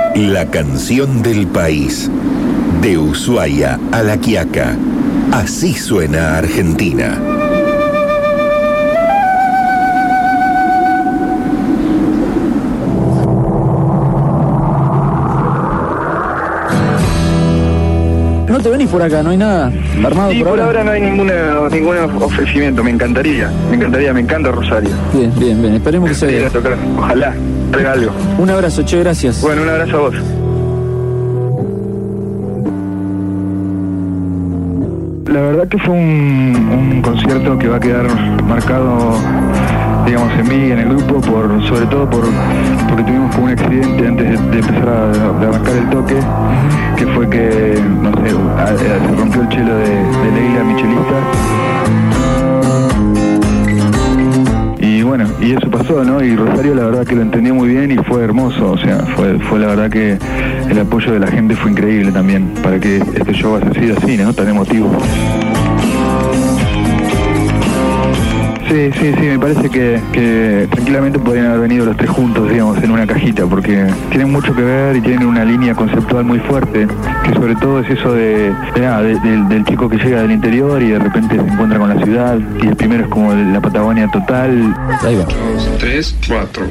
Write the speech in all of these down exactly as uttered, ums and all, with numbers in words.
La canción del país. De Ushuaia a La Quiaca. Así suena Argentina. No te venís por acá, no hay nada armado sí, por, por ahora. ahora no hay ninguna ningún ofrecimiento, me encantaría, me encantaría, me encanta Rosario. Bien, bien, bien, esperemos que se Ir dé. a tocar, ojalá, traiga algo. Un abrazo, che, gracias. Bueno, un abrazo a vos. La verdad que fue un, un concierto que va a quedar marcado, digamos, en mí, en el grupo, por sobre todo por porque tuvimos como un accidente antes de, de empezar a de arrancar el toque, que fue que, no sé, a, a, se rompió el chelo de, de Leila, mi chelista. Y bueno, y eso pasó, ¿no? Y Rosario la verdad que lo entendió muy bien y fue hermoso, o sea, fue, fue la verdad que el apoyo de la gente fue increíble también, para que este show haya sido así, ¿no? Tan emotivo. Sí, sí, sí, me parece que, que tranquilamente podrían haber venido los tres juntos, digamos, en una cajita, porque tienen mucho que ver y tienen una línea conceptual muy fuerte, que sobre todo es eso de, de nada, de, de, del chico que llega del interior y de repente se encuentra con la ciudad, y el primero es como la Patagonia total. Ahí va. Tres, cuatro.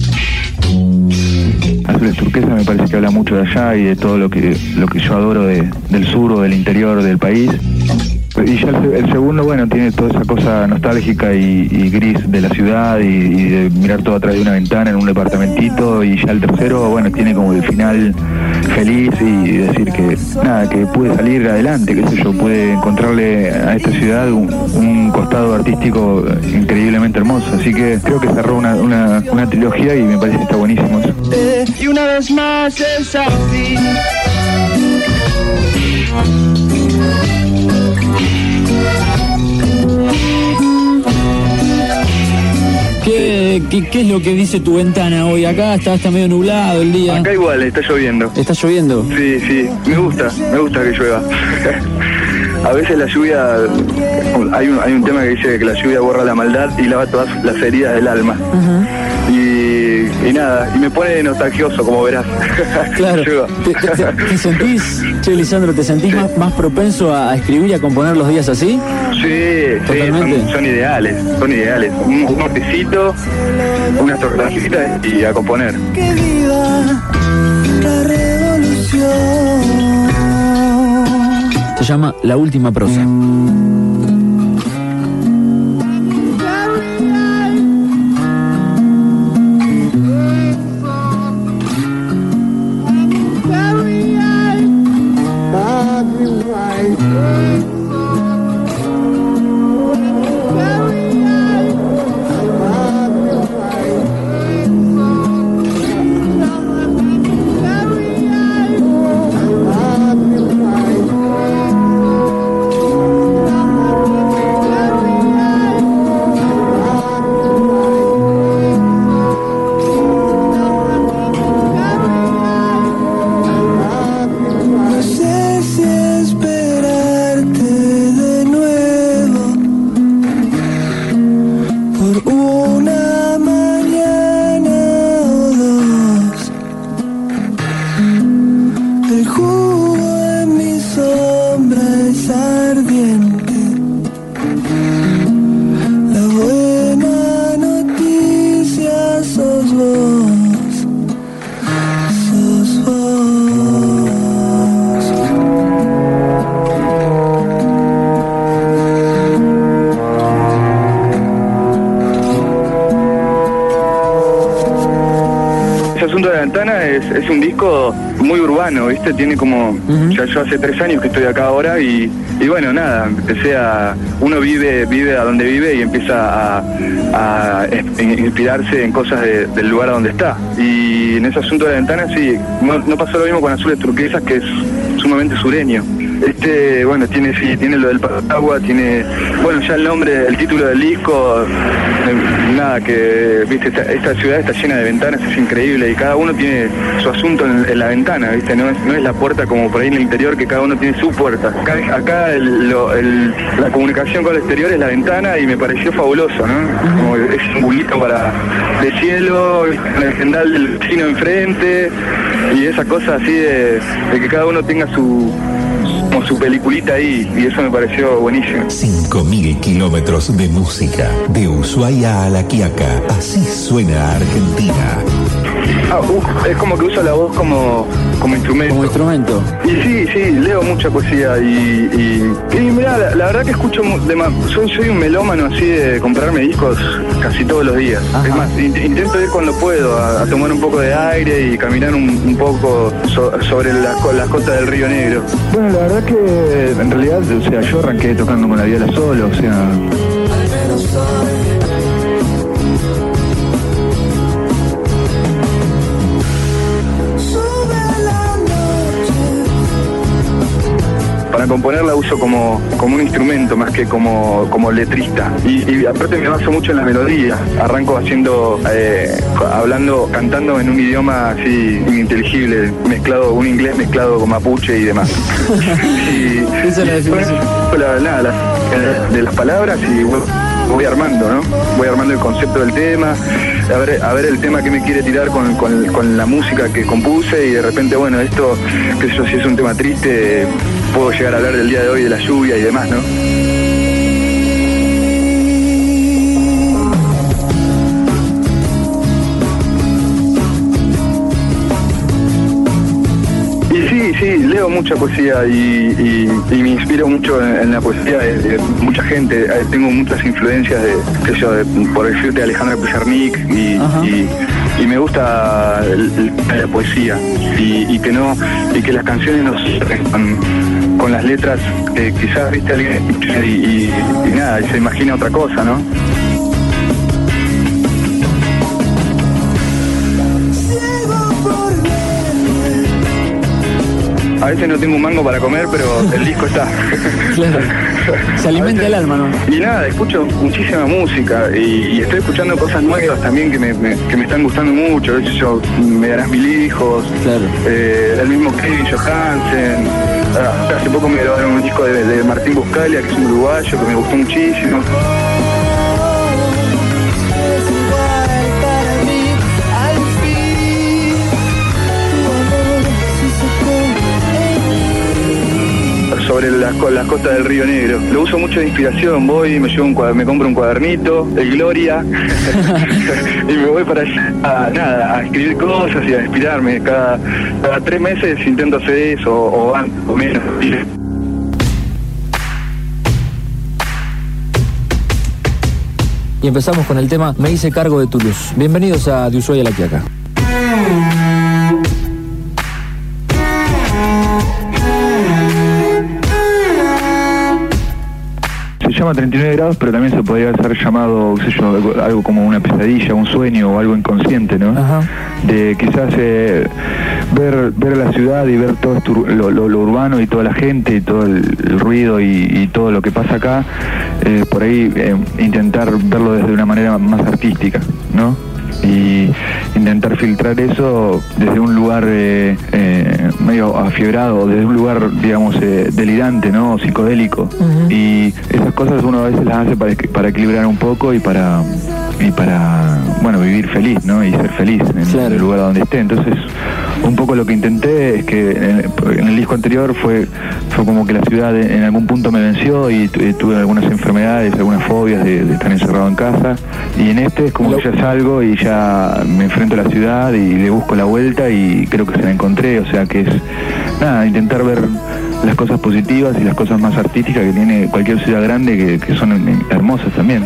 Azules Turquesa me parece que habla mucho de allá y de todo lo que, lo que yo adoro de, del sur o del interior del país. Y ya el, el segundo, bueno, tiene toda esa cosa nostálgica y, y gris de la ciudad y, y de mirar todo a través de una ventana en un departamentito, y ya el tercero, bueno, tiene como el final feliz y decir que, nada, que pude salir adelante, qué sé yo, pude encontrarle a esta ciudad un, un costado artístico increíblemente hermoso, así que creo que cerró una, una, una trilogía y me parece que está buenísimo eso. Y una vez más es así. ¿Qué, qué, ¿Qué es lo que dice tu ventana hoy? Acá está, está medio nublado el día. Acá igual, está lloviendo. ¿Está lloviendo? Sí, sí, me gusta, me gusta que llueva. A veces la lluvia, hay un, hay un tema que dice que la lluvia borra la maldad y lava todas las heridas del alma. Uh-huh. y, y nada, y me pone nostalgioso, como verás. Claro. ¿Te, te, te sentís, che, Lisandro, te sentís sí. más, más propenso a escribir y a componer los días así? Sí, totalmente. Sí, son, son ideales, son ideales. Un, un matecito, unas tortajitas y a componer. Que viva la revolución. Se llama La Última Prosa. Es, es un disco muy urbano, ¿viste? Tiene como... Uh-huh. Ya yo hace tres años que estoy acá ahora y, y bueno, nada, empecé a... Uno vive vive a donde vive y empieza a, a inspirarse en cosas de, del lugar a donde está. Y en ese asunto de la ventana, sí, no, no pasó lo mismo con Azules Turquesas, que es sumamente sureño. Este, bueno, tiene sí, tiene lo del Paraguas, tiene, bueno, ya el nombre, el título del disco, eh, nada, que, viste, esta, esta ciudad está llena de ventanas, es increíble, y cada uno tiene su asunto en, en la ventana, viste, no es, no es la puerta como por ahí en el interior, que cada uno tiene su puerta. Acá, acá el, lo, el, la comunicación con el exterior es la ventana, y me pareció fabuloso, ¿no? Como es un bulito para, de cielo, el gendal del vecino enfrente, y esa cosa así de, de que cada uno tenga su, como su peliculita ahí, y eso me pareció buenísimo. cinco mil kilómetros de música, de Ushuaia a La Quiaca. Así suena Argentina. Ah, uh, es como que uso la voz como, como instrumento. Como instrumento. Y sí, sí, leo mucha poesía y, y, y mirá, la, la verdad que escucho, de más, soy, soy un melómano así de comprarme discos casi todos los días. Ajá. Es más, in, intento ir cuando puedo a, a tomar un poco de aire y caminar un, un poco so, sobre las, las costas del Río Negro. Bueno, la verdad que en realidad, o sea, yo arranqué tocando con la viola solo, o sea... Para componerla uso como, como un instrumento más que como, como letrista. Y, y aparte me baso mucho en la melodía. Arranco haciendo, eh, hablando, cantando en un idioma así ininteligible, mezclado, un inglés mezclado con mapuche y demás. y, Esa es la definición. Bueno, la, nada, la, de las palabras y bueno, voy armando, ¿no? Voy armando el concepto del tema, a ver, a ver el tema que me quiere tirar con, con, con la música que compuse, y de repente, bueno, esto, qué sé yo, si es un tema triste, puedo llegar a hablar del día de hoy, de la lluvia y demás, ¿no? Sí, sí, leo mucha poesía y, y, y me inspiro mucho en, en la poesía de, de mucha gente. Tengo muchas influencias de, qué sé yo, de, por decirte, de Alejandra Pizarnik y, y, y me gusta el, el, la poesía y, y que no y que las canciones no cierren con, con las letras que quizás viste alguien y, y, y nada, y se imagina otra cosa, ¿no? A veces no tengo un mango para comer, pero el disco está. Claro. Se alimenta el alma, ¿no? Y nada, escucho muchísima música y, y estoy escuchando cosas nuevas también que me, me, que me están gustando mucho. De hecho, yo, Me darás mil hijos, claro. eh, el mismo Kevin Johansen. Ah, hace poco me grabaron un disco de, de Martín Buscalia, que es un uruguayo, que me gustó muchísimo. Sobre las, las costas del Río Negro. Lo uso mucho de inspiración, voy, me llevo un cuader, me compro un cuadernito, el Gloria, y me voy para allá a, nada, a escribir cosas y a inspirarme. Cada, cada tres meses intento hacer eso, o, o menos. Y empezamos con el tema Me hice cargo de tu luz. Bienvenidos a De Ushuaia a La Quiaca. Se llama treinta y nueve grados, pero también se podría ser llamado, qué sé yo, algo, algo como una pesadilla, un sueño o algo inconsciente, ¿no? Ajá. De quizás eh, ver ver la ciudad y ver todo esto, lo, lo, lo urbano y toda la gente y todo el, el ruido y, y todo lo que pasa acá, eh, por ahí eh, intentar verlo desde una manera más artística, ¿no? Y intentar filtrar eso desde un lugar eh, eh, medio afiebrado, desde un lugar, digamos, eh, delirante, ¿no? Psicodélico. Uh-huh. Y esas cosas uno a veces las hace para, para equilibrar un poco y para, y para, bueno, vivir feliz, ¿no? Y ser feliz en, claro. el lugar donde esté. Entonces, un poco lo que intenté es que en, en el disco anterior fue, fue como que la ciudad en algún punto me venció y tuve algunas enfermedades, algunas fobias de, de estar encerrado en casa. Y en este es como que ya salgo y ya me enfrento a la ciudad y le busco la vuelta y creo que se la encontré. O sea que es, nada, intentar ver las cosas positivas y las cosas más artísticas que tiene cualquier ciudad grande, que, que son hermosas también.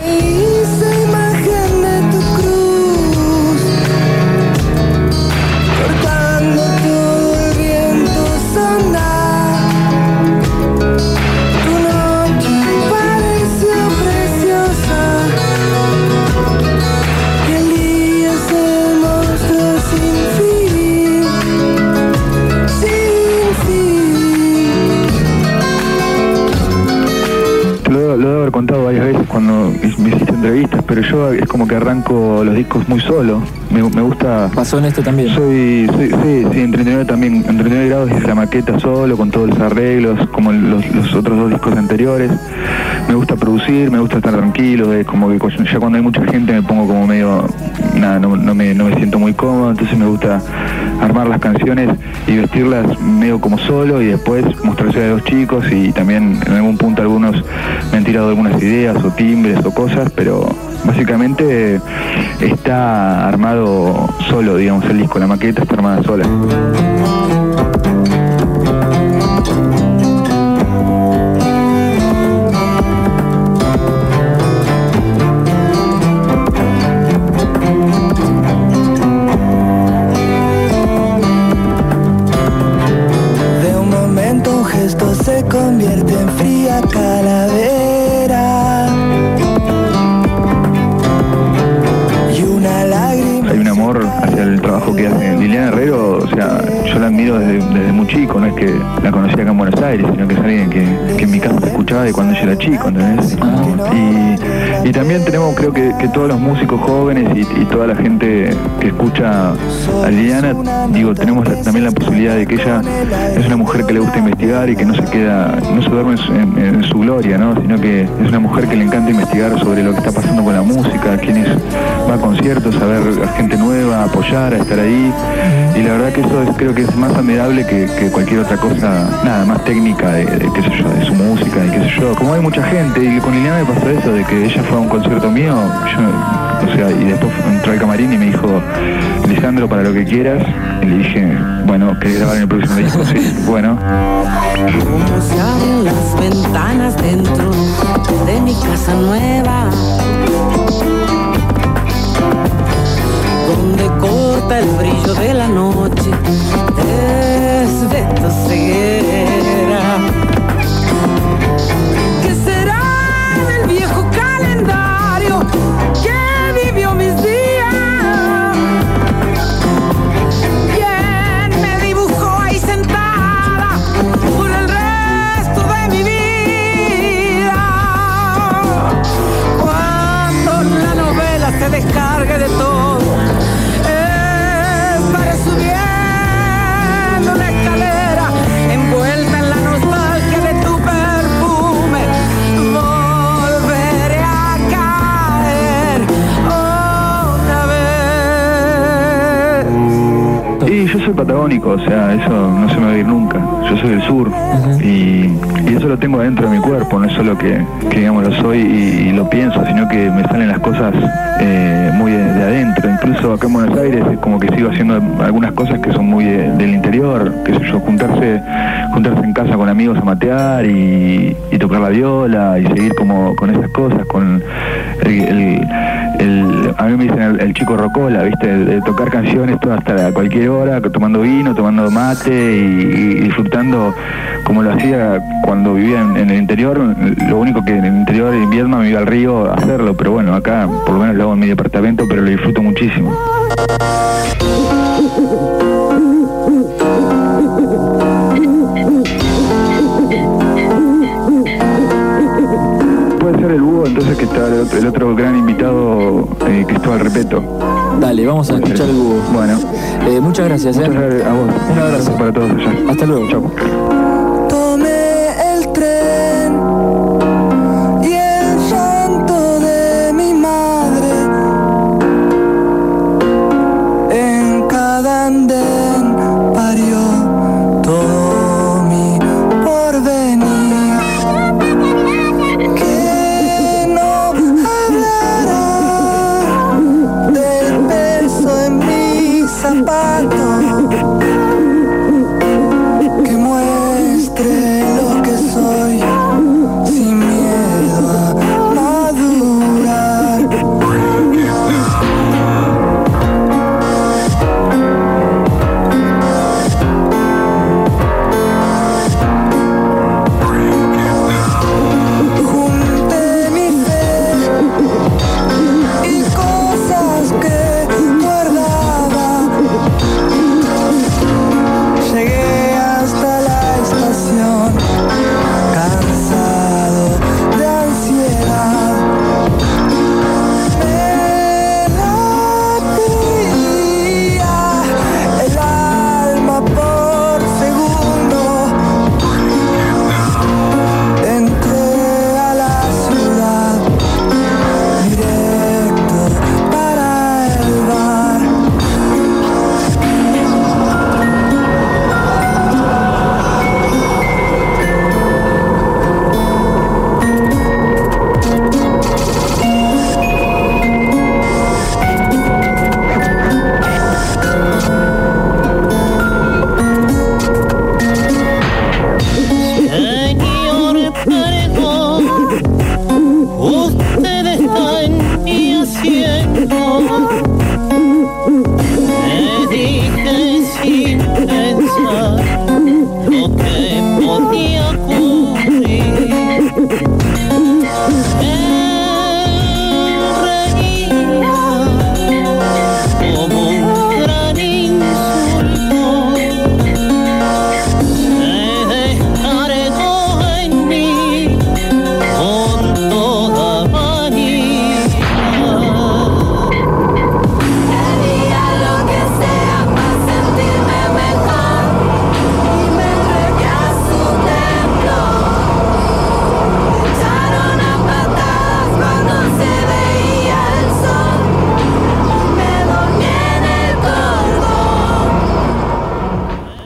contado varias veces cuando me hiciste entrevistas, pero yo es como que arranco los discos muy solo. Me, me gusta... ¿Pasó en este también? Soy, soy sí, sí, en treinta y nueve también, en treinta y nueve grados hice la maqueta solo, con todos los arreglos, como los, los otros dos discos anteriores. Me gusta producir, me gusta estar tranquilo, es como que ya cuando hay mucha gente me pongo como medio... Nada, no, no, me, no me siento muy cómodo, entonces me gusta armar las canciones y vestirlas medio como solo y después mostrarse a los chicos, y también en algún punto algunos me han tirado algunas ideas o timbres o cosas, pero básicamente está armado solo, digamos, el disco, la maqueta está armada sola. Se convierte en fría calavera y una lágrima. Hay un amor hacia el trabajo que hace Liliana Herrero, o sea, yo la admiro desde, desde muy chico, no es que la conocí acá en Buenos Aires, sino que es alguien que, que en mi casa se escuchaba de cuando yo era chico, ¿entendés? Y, y también tenemos, creo que, que todos los músicos jóvenes y, y toda la gente que escucha a Liliana, digo, tenemos la, también la posibilidad de que ella es una mujer que le gusta investigar y que no se queda, no se duerme en su, en, en su gloria, ¿no? Sino que es una mujer que le encanta investigar sobre lo que está pasando con la música, quiénes va a conciertos, a ver a gente nueva, a apoyar, a estar ahí, y la verdad que eso es, creo que es más admirable que, que cualquier otra cosa, nada, más técnica de, de, qué sé yo, de su música y qué sé yo. Como hay mucha gente, y con Liliana me pasó eso, de que ella fue a un concierto mío, yo, o sea, y después entró al camarín y me dijo, Lisandro, para lo que quieras, y le dije, bueno, ¿querés grabar en el próximo disco? Sí, bueno. Como se abren las ventanas dentro de mi casa nueva, donde corta el brillo de la noche desde tu ceguera. ¿Qué será del viejo calendario que vivió mis días? ¿Quién me dibujó ahí sentada por el resto de mi vida? Cuando la novela se descargue de todo, subiendo una escalera, envuelta en la nostalgia de tu perfume, volveré a caer otra vez. Y yo soy patagónico, o sea, eso no se me va a ir nunca. Yo soy del sur, uh-huh. y, y eso lo tengo adentro de mi cuerpo, no es solo que, que digamos, lo soy y, y lo pienso, sino que me salen las cosas eh, muy de, de adentro. Incluso acá en Buenos Aires es como que sigo haciendo algunas cosas que son muy de, del interior, qué sé yo, juntarse, juntarse en casa con amigos a matear y, y tocar la viola y seguir como con esas cosas, con el, el, el a mí me dicen el, el chico rocola, ¿viste? De, de tocar canciones toda hasta cualquier hora, tomando vino, tomando mate y, y disfrutando como lo hacía cuando vivía en, en el interior. Lo único que en el interior de invierno me iba al río a hacerlo, pero bueno, acá por lo menos lo hago en mi departamento, pero lo disfruto muchísimo. Puede ser el búho, entonces, que está el otro, el otro gran invitado, eh, Cristóbal Repeto. Dale, vamos a escuchar el búho. Bueno, eh, muchas gracias. Muchas eh. gracias a vos. Un abrazo para todos allá. Hasta luego. Chau. Tomé el tren y el llanto de mi madre en cada andén parió todo mi porvenir. Que no hablará del peso en mis zapatos, que muestre lo que soy sin miedo a madurar. Junté mi fe y cosas que guardaba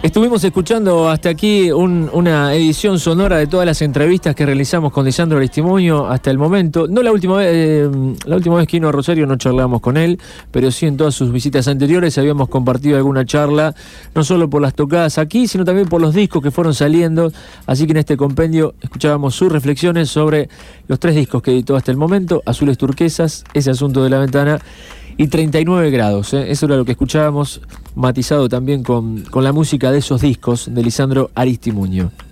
Estuvimos escuchando hasta aquí un, una edición sonora de todas las entrevistas que realizamos con Lisandro Aristimuño hasta el momento. No la última vez, eh, la última vez que vino a Rosario no charlamos con él, pero sí en todas sus visitas anteriores habíamos compartido alguna charla, no solo por las tocadas aquí, sino también por los discos que fueron saliendo. Así que en este compendio escuchábamos sus reflexiones sobre los tres discos que editó hasta el momento: Azules Turquesas, Ese Asunto de la Ventana y treinta y nueve grados. ¿eh? Eso era lo que escuchábamos, matizado también con, con la música de esos discos de Lisandro Aristimuño.